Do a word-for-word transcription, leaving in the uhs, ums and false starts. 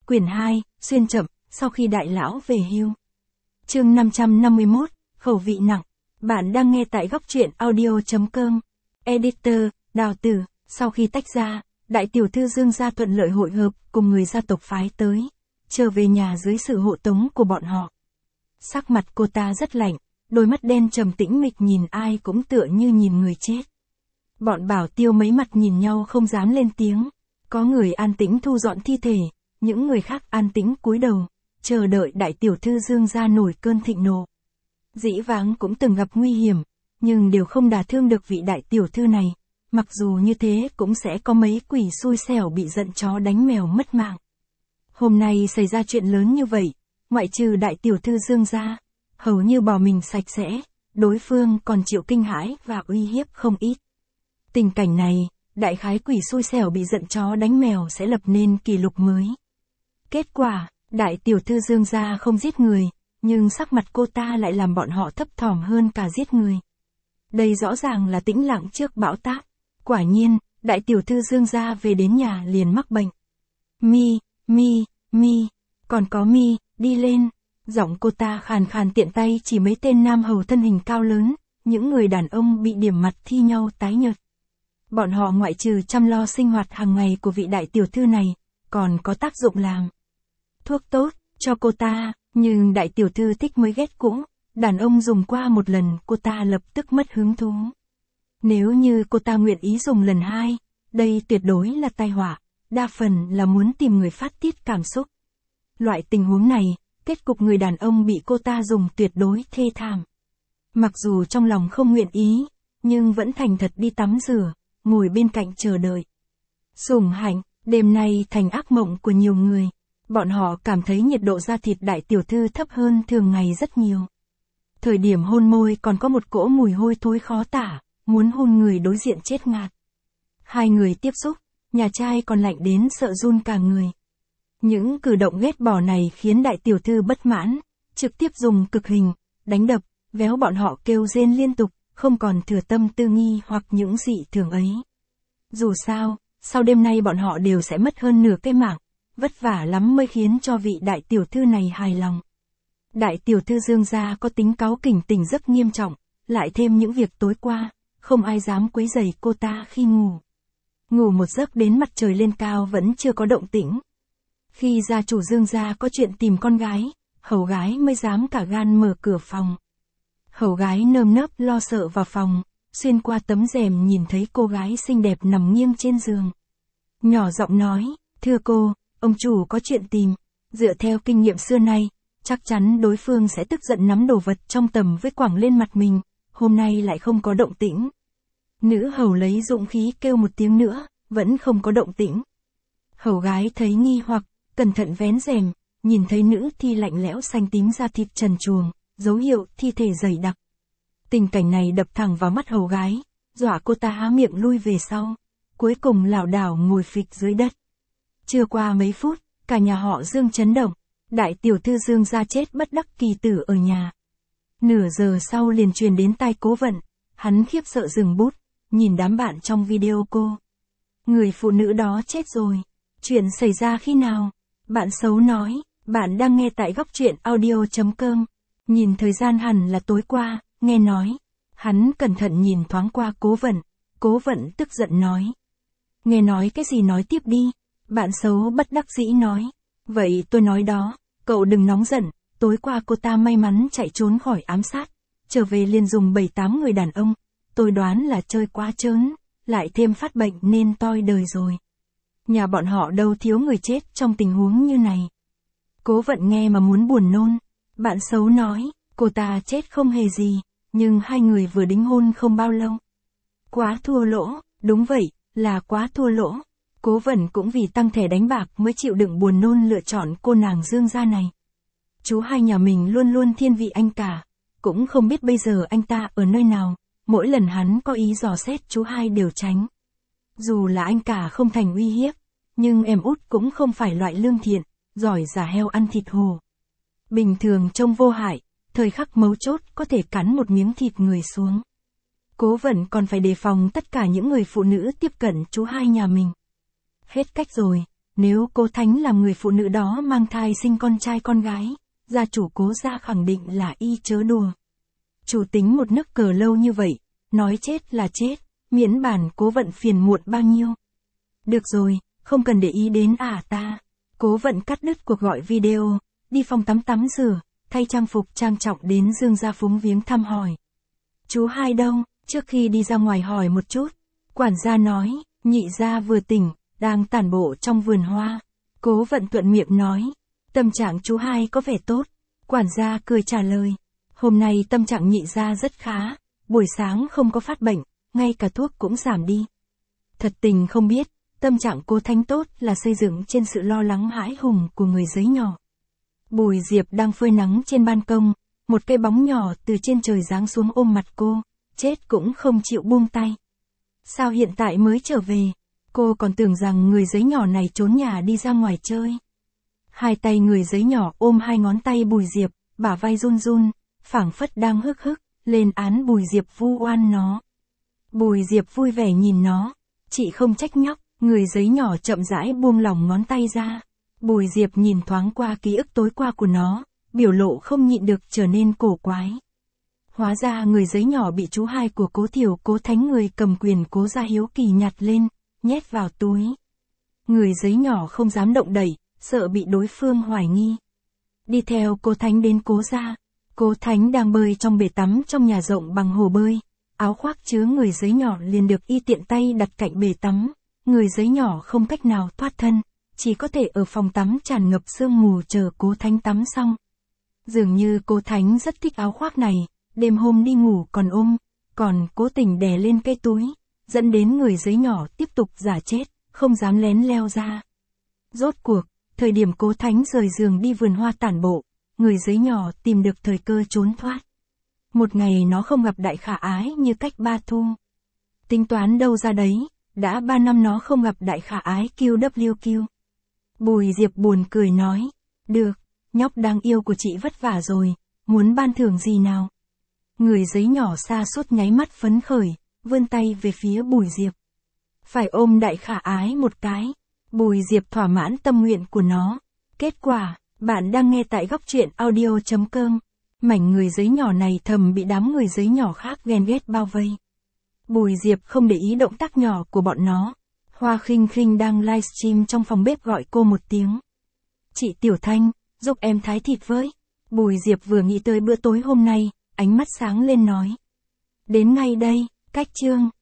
Quyển hai, xuyên chậm, sau khi đại lão về hưu. Chương năm trăm năm mươi mốt, khẩu vị nặng. Bạn đang nghe tại góc truyện audio chấm com. Editor, Đào Tử. Sau khi tách ra, đại tiểu thư Dương gia thuận lợi hội hợp cùng người gia tộc phái tới, trở về nhà dưới sự hộ tống của bọn họ. Sắc mặt cô ta rất lạnh, đôi mắt đen trầm tĩnh mịch nhìn ai cũng tựa như nhìn người chết. Bọn Bảo Tiêu mấy mặt nhìn nhau không dám lên tiếng, có người an tĩnh thu dọn thi thể, những người khác an tĩnh cúi đầu, chờ đợi đại tiểu thư Dương gia nổi cơn thịnh nộ. Dĩ vãng cũng từng gặp nguy hiểm, nhưng đều không đả thương được vị đại tiểu thư này, mặc dù như thế cũng sẽ có mấy quỷ xui xẻo bị giận chó đánh mèo mất mạng. Hôm nay xảy ra chuyện lớn như vậy, ngoại trừ đại tiểu thư Dương gia, hầu như bỏ mình sạch sẽ, đối phương còn chịu kinh hãi và uy hiếp không ít. Tình cảnh này, đại khái quỷ xui xẻo bị giận chó đánh mèo sẽ lập nên kỷ lục mới. Kết quả, đại tiểu thư Dương gia không giết người, nhưng sắc mặt cô ta lại làm bọn họ thấp thỏm hơn cả giết người. Đây rõ ràng là tĩnh lặng trước bão táp. Quả nhiên, đại tiểu thư Dương gia về đến nhà liền mắc bệnh. Mi, Mi, Mi, còn có Mi, đi lên. Giọng cô ta khàn khàn tiện tay chỉ mấy tên nam hầu thân hình cao lớn, những người đàn ông bị điểm mặt thi nhau tái nhợt. Bọn họ ngoại trừ chăm lo sinh hoạt hàng ngày của vị đại tiểu thư này, còn có tác dụng làm thuốc tốt cho cô ta, nhưng đại tiểu thư thích mới ghét cũ, đàn ông dùng qua một lần cô ta lập tức mất hứng thú. Nếu như cô ta nguyện ý dùng lần hai, đây tuyệt đối là tai họa, đa phần là muốn tìm người phát tiết cảm xúc. Loại tình huống này, kết cục người đàn ông bị cô ta dùng tuyệt đối thê thảm. Mặc dù trong lòng không nguyện ý, nhưng vẫn thành thật đi tắm rửa, ngồi bên cạnh chờ đợi. Sủng hạnh, đêm nay thành ác mộng của nhiều người. Bọn họ cảm thấy nhiệt độ da thịt đại tiểu thư thấp hơn thường ngày rất nhiều. Thời điểm hôn môi còn có một cỗ mùi hôi thối khó tả, muốn hôn người đối diện chết ngạt. Hai người tiếp xúc, nhà trai còn lạnh đến sợ run cả người. Những cử động ghét bỏ này khiến đại tiểu thư bất mãn, trực tiếp dùng cực hình, đánh đập, véo bọn họ kêu rên liên tục, không còn thừa tâm tư nghi hoặc những dị thường ấy. Dù sao, sau đêm nay bọn họ đều sẽ mất hơn nửa cái mạng, vất vả lắm mới khiến cho vị đại tiểu thư này hài lòng. Đại tiểu thư Dương gia có tính cáu kỉnh tỉnh giấc nghiêm trọng, lại thêm những việc tối qua, không ai dám quấy rầy cô ta khi ngủ. Ngủ một giấc đến mặt trời lên cao vẫn chưa có động tĩnh. Khi gia chủ Dương gia có chuyện tìm con gái, hầu gái mới dám cả gan mở cửa phòng. Hầu gái nơm nớp lo sợ vào phòng, xuyên qua tấm rèm nhìn thấy cô gái xinh đẹp nằm nghiêng trên giường. Nhỏ giọng nói, thưa cô, ông chủ có chuyện tìm, dựa theo kinh nghiệm xưa nay, chắc chắn đối phương sẽ tức giận nắm đồ vật trong tầm với quẳng lên mặt mình, hôm nay lại không có động tĩnh. Nữ hầu lấy dũng khí kêu một tiếng nữa, vẫn không có động tĩnh. Hầu gái thấy nghi hoặc, cẩn thận vén rèm, nhìn thấy nữ thi lạnh lẽo xanh tím da thịt trần truồng, dấu hiệu thi thể dày đặc. Tình cảnh này đập thẳng vào mắt hầu gái, dọa cô ta há miệng lui về sau, cuối cùng lảo đảo ngồi phịch dưới đất. Chưa qua mấy phút, cả nhà họ Dương chấn động, đại tiểu thư Dương gia chết bất đắc kỳ tử ở nhà. Nửa giờ sau liền truyền đến tai Cố Vận, hắn khiếp sợ dừng bút, nhìn đám bạn trong video cô. Người phụ nữ đó chết rồi, chuyện xảy ra khi nào? Bạn xấu nói, bạn đang nghe tại góc truyện audio chấm com, nhìn thời gian hẳn là tối qua, nghe nói. Hắn cẩn thận nhìn thoáng qua Cố Vận, Cố Vận tức giận nói. Nghe nói cái gì nói tiếp đi, bạn xấu bất đắc dĩ nói. Vậy tôi nói đó, cậu đừng nóng giận, tối qua cô ta may mắn chạy trốn khỏi ám sát, trở về liền dùng bảy tám người đàn ông, tôi đoán là chơi quá trớn, lại thêm phát bệnh nên toi đời rồi. Nhà bọn họ đâu thiếu người chết trong tình huống như này. Cố Vận nghe mà muốn buồn nôn, bạn xấu nói, cô ta chết không hề gì, nhưng hai người vừa đính hôn không bao lâu. Quá thua lỗ, đúng vậy, là quá thua lỗ. Cố Vận cũng vì tăng thẻ đánh bạc mới chịu đựng buồn nôn lựa chọn cô nàng Dương gia này. Chú hai nhà mình luôn luôn thiên vị anh cả, cũng không biết bây giờ anh ta ở nơi nào, mỗi lần hắn có ý dò xét chú hai đều tránh. Dù là anh cả không thành uy hiếp, nhưng em út cũng không phải loại lương thiện, giỏi giả heo ăn thịt hổ. Bình thường trông vô hại, thời khắc mấu chốt có thể cắn một miếng thịt người xuống. Cố Vận còn phải đề phòng tất cả những người phụ nữ tiếp cận chú hai nhà mình. Hết cách rồi, Nếu cố Thánh là người phụ nữ đó mang thai sinh con trai con gái, gia chủ cố gia khẳng định là y chớ đùa. Chủ tính một nước cờ lâu như vậy, nói chết là chết, miễn bản Cố Vận phiền muộn bao nhiêu. Được rồi, không cần để ý đến à ta. Cố Vận cắt đứt cuộc gọi video, đi phòng tắm tắm rửa, thay trang phục trang trọng đến Dương gia phúng viếng thăm hỏi. Chú hai đâu? Trước khi đi ra ngoài hỏi một chút. Quản gia nói, nhị gia vừa tỉnh, đang tản bộ trong vườn hoa. Cố Vận thuận miệng nói, tâm trạng chú hai có vẻ tốt. Quản gia cười trả lời, hôm nay tâm trạng nhị gia rất khá, buổi sáng không có phát bệnh, ngay cả thuốc cũng giảm đi. Thật tình không biết, tâm trạng Cố Thánh tốt là xây dựng trên sự lo lắng hãi hùng của người giấy nhỏ. Bùi Diệp đang phơi nắng trên ban công, một cây bóng nhỏ từ trên trời giáng xuống ôm mặt cô, chết cũng không chịu buông tay. Sao hiện tại mới trở về? Cô còn tưởng rằng người giấy nhỏ này trốn nhà đi ra ngoài chơi. Hai tay người giấy nhỏ ôm hai ngón tay Bùi Diệp, bả vai run run, phảng phất đang hức hức, lên án Bùi Diệp vu oan nó. Bùi Diệp vui vẻ nhìn nó, chị không trách nhóc, người giấy nhỏ chậm rãi buông lỏng ngón tay ra. Bùi Diệp nhìn thoáng qua ký ức tối qua của nó, biểu lộ không nhịn được trở nên cổ quái. Hóa ra người giấy nhỏ bị chú hai của Cố Thiểu Cố Thánh người cầm quyền Cố gia hiếu kỳ nhặt lên, nhét vào túi. Người giấy nhỏ không dám động đậy, sợ bị đối phương hoài nghi. Đi theo Cố Thánh đến Cố gia, Cố Thánh đang bơi trong bể tắm trong nhà rộng bằng hồ bơi, áo khoác chứa người giấy nhỏ liền được y tiện tay đặt cạnh bể tắm, người giấy nhỏ không cách nào thoát thân, chỉ có thể ở phòng tắm tràn ngập sương mù chờ Cố Thánh tắm xong. Dường như Cố Thánh rất thích áo khoác này, đêm hôm đi ngủ còn ôm, còn cố tình đè lên cái túi, dẫn đến người giấy nhỏ tiếp tục giả chết, không dám lén leo ra. Rốt cuộc, thời điểm Cố Thánh rời giường đi vườn hoa tản bộ, người giấy nhỏ tìm được thời cơ trốn thoát. Một ngày nó không gặp Đại Khả Ái như cách ba thu. Tính toán đâu ra đấy, đã ba năm nó không gặp Đại Khả Ái quy vê kép. Bùi Diệp buồn cười nói, được, nhóc đáng yêu của chị vất vả rồi, muốn ban thưởng gì nào? Người giấy nhỏ xa sút nháy mắt phấn khởi, vươn tay về phía Bùi Diệp. Phải ôm Đại Khả Ái một cái. Bùi Diệp thỏa mãn tâm nguyện của nó. Kết quả, bạn đang nghe tại góc truyện audio chấm com. Mảnh người giấy nhỏ này thầm bị đám người giấy nhỏ khác ghen ghét bao vây. Bùi Diệp không để ý động tác nhỏ của bọn nó. Hoa Khinh Khinh đang livestream trong phòng bếp gọi cô một tiếng. Chị Tiểu Thanh, giúp em thái thịt với. Bùi Diệp vừa nghĩ tới bữa tối hôm nay, ánh mắt sáng lên nói. Đến ngay đây, cách chương.